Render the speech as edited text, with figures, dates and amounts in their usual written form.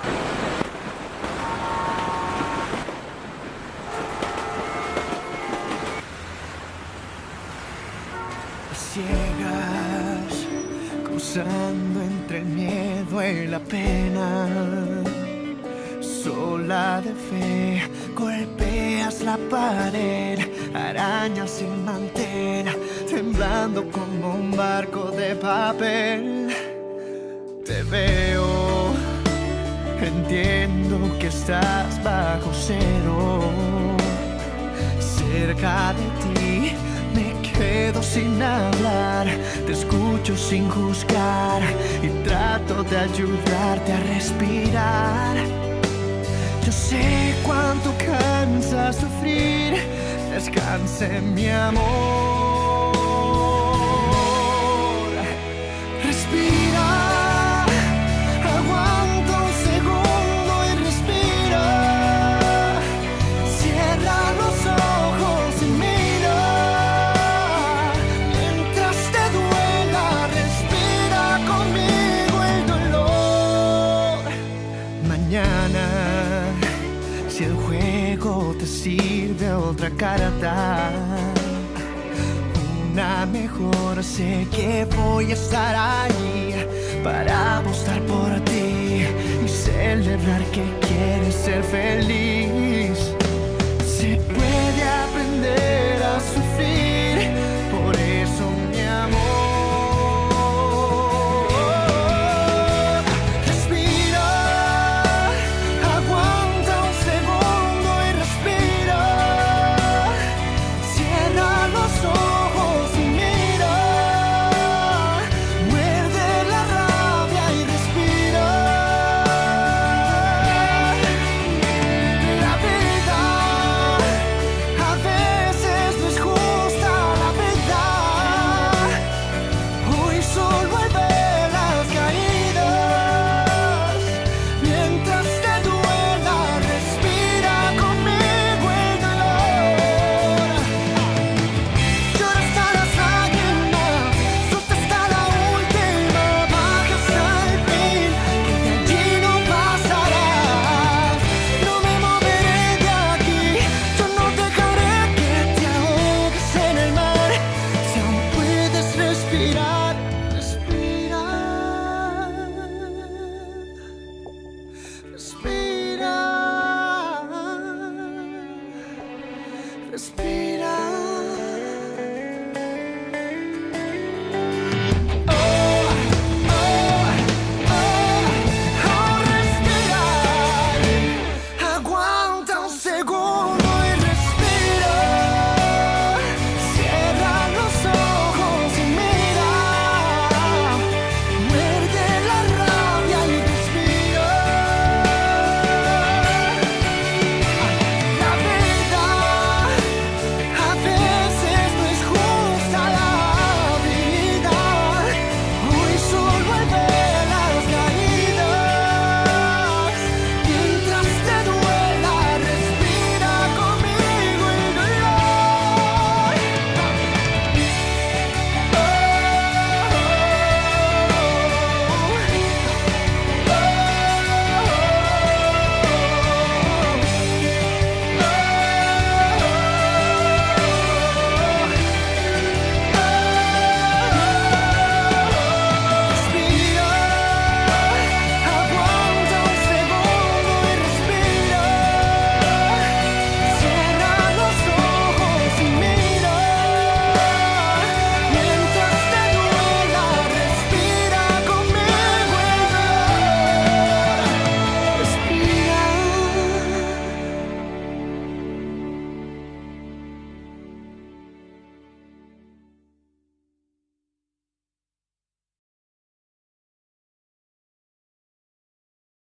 Ciegas, cruzando entre el miedo y la pena. Sola de fe, golpeas la pared, arañas sin mantén, temblando como un barco de papel. Te veo, entiendo que estás bajo cero. Cerca de ti me quedo sin hablar, te escucho sin juzgar y trato de ayudarte a respirar. Yo sé cuánto cansa sufrir, descanse mi amor. Respira, aguanta un segundo y respira. Cierra los ojos y mira. Mientras te duela, respira conmigo el dolor. Mañana, si el juego te sirve otra carta, una mejor, sé que voy a estar ahí para apostar por ti y celebrar que quieres ser feliz.